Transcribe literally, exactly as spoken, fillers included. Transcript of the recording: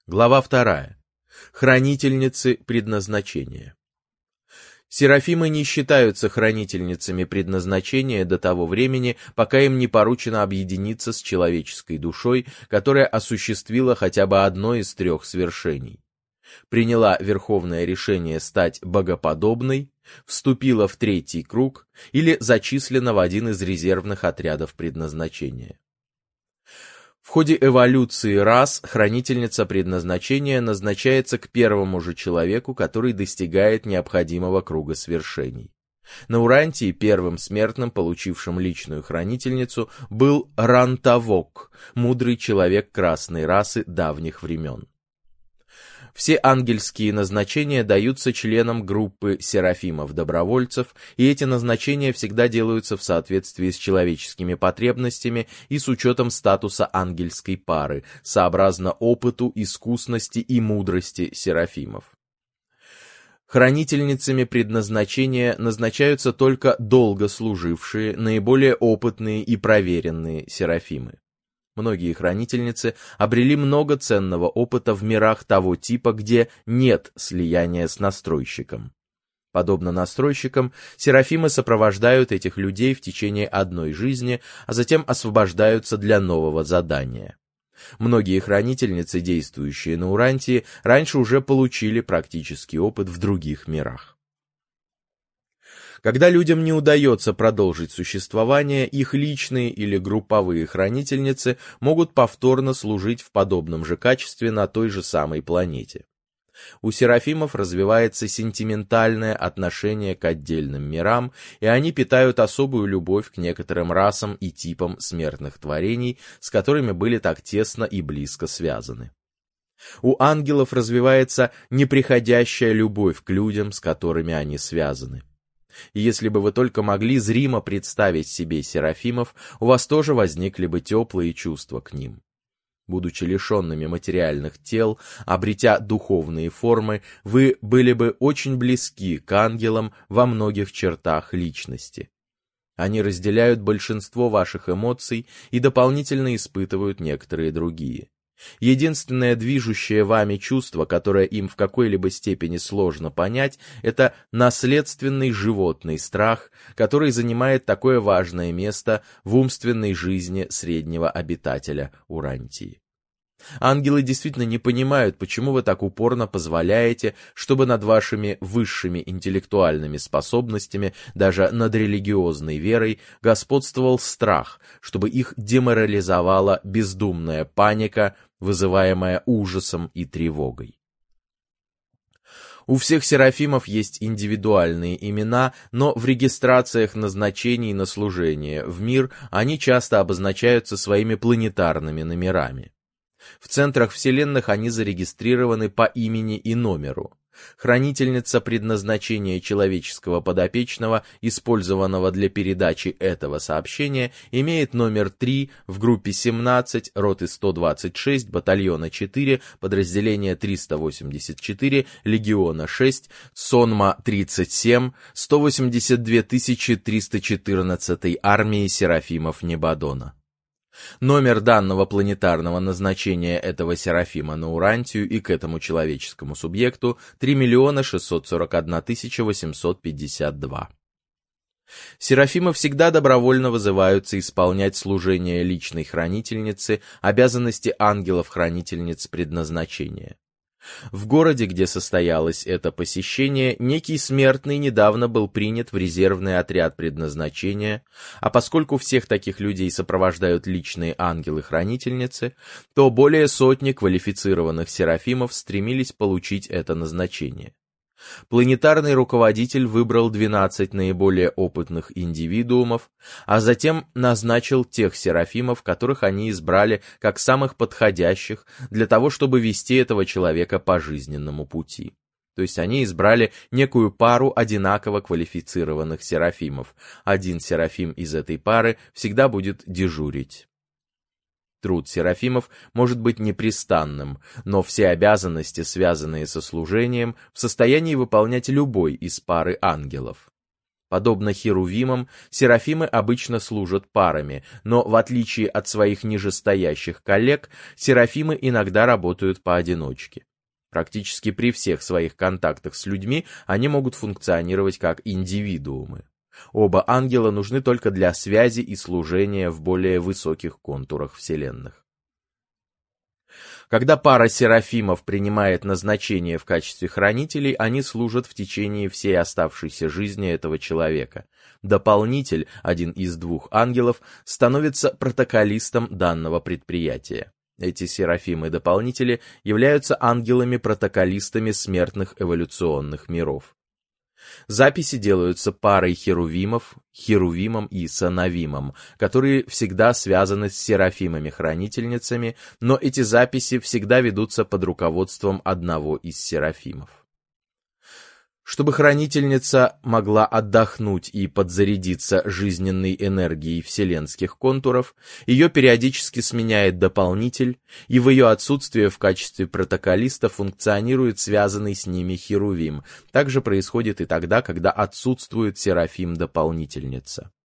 Глава вторая. Хранительницы предназначения. Серафимы не считаются хранительницами предназначения до того времени, пока им не поручено объединиться с человеческой душой, которая осуществила хотя бы одно из трех свершений. Приняла верховное решение стать богоподобной, вступила в третий круг или зачислена в один из резервных отрядов предназначения. В ходе эволюции рас хранительница предназначения назначается к первому же человеку, который достигает необходимого круга свершений. На Урантии первым смертным, получившим личную хранительницу, был Рантавок, мудрый человек красной расы давних времен. Все ангельские назначения даются членам группы серафимов-добровольцев, и эти назначения всегда делаются в соответствии с человеческими потребностями и с учетом статуса ангельской пары, сообразно опыту, искусности и мудрости серафимов. Хранительницами предназначения назначаются только долго служившие, наиболее опытные и проверенные серафимы. Многие хранительницы обрели много ценного опыта в мирах того типа, где нет слияния с настройщиком. Подобно настройщикам, серафимы сопровождают этих людей в течение одной жизни, а затем освобождаются для нового задания. Многие хранительницы, действующие на Урантии, раньше уже получили практический опыт в других мирах. Когда людям не удается продолжить существование, их личные или групповые хранительницы могут повторно служить в подобном же качестве на той же самой планете. У серафимов развивается сентиментальное отношение к отдельным мирам, и они питают особую любовь к некоторым расам и типам смертных творений, с которыми были так тесно и близко связаны. У ангелов развивается неприходящая любовь к людям, с которыми они связаны. И если бы вы только могли зримо представить себе серафимов, у вас тоже возникли бы теплые чувства к ним. Будучи лишенными материальных тел, обретя духовные формы, вы были бы очень близки к ангелам во многих чертах личности. Они разделяют большинство ваших эмоций и дополнительно испытывают некоторые другие. Единственное движущее вами чувство, которое им в какой-либо степени сложно понять, это наследственный животный страх, который занимает такое важное место в умственной жизни среднего обитателя Урантии. Ангелы действительно не понимают, почему вы так упорно позволяете, чтобы над вашими высшими интеллектуальными способностями, даже над религиозной верой, господствовал страх, чтобы их деморализовала бездумная паника, вызываемая ужасом и тревогой. У всех серафимов есть индивидуальные имена, но в регистрациях назначений на служение в мир они часто обозначаются своими планетарными номерами. В центрах вселенных они зарегистрированы по имени и номеру. Хранительница предназначения человеческого подопечного, использованного для передачи этого сообщения, имеет номер три в группе семнадцать, роты сто двадцать шесть, батальона четыре, подразделения триста восемьдесят четыре, легиона шесть, сонма тридцать семь, сто восемьдесят две тысячи триста четырнадцатой армии серафимов Небадона. Номер данного планетарного назначения этого серафима на Урантию и к этому человеческому субъекту три миллиона шестьсот сорок одна тысяча восемьсот пятьдесят два. Серафимы всегда добровольно вызываются исполнять служение личной хранительницы, обязанности ангелов-хранительниц предназначения. В городе, где состоялось это посещение, некий смертный недавно был принят в резервный отряд предназначения, а поскольку всех таких людей сопровождают личные ангелы-хранительницы, то более сотни квалифицированных серафимов стремились получить это назначение. Планетарный руководитель выбрал двенадцать наиболее опытных индивидуумов, а затем назначил тех серафимов, которых они избрали как самых подходящих для того, чтобы вести этого человека по жизненному пути. То есть они избрали некую пару одинаково квалифицированных серафимов. Один серафим из этой пары всегда будет дежурить. Труд серафимов может быть непрестанным, но все обязанности, связанные со служением, в состоянии выполнять любой из пары ангелов. Подобно херувимам, серафимы обычно служат парами, но в отличие от своих нижестоящих коллег, серафимы иногда работают поодиночке. Практически при всех своих контактах с людьми они могут функционировать как индивидуумы. Оба ангела нужны только для связи и служения в более высоких контурах вселенных. Когда пара серафимов принимает назначение в качестве хранителей, они служат в течение всей оставшейся жизни этого человека. Дополнитель, один из двух ангелов, становится протоколистом данного предприятия. Эти серафимы-дополнители являются ангелами-протоколистами смертных эволюционных миров. Записи делаются парой херувимов, херувимом и санавимом, которые всегда связаны с серафимами-хранительницами, но эти записи всегда ведутся под руководством одного из серафимов. Чтобы хранительница могла отдохнуть и подзарядиться жизненной энергией вселенских контуров, ее периодически сменяет дополнитель, и в ее отсутствие в качестве протоколиста функционирует связанный с ними херувим. Также происходит и тогда, когда отсутствует серафим-дополнительница.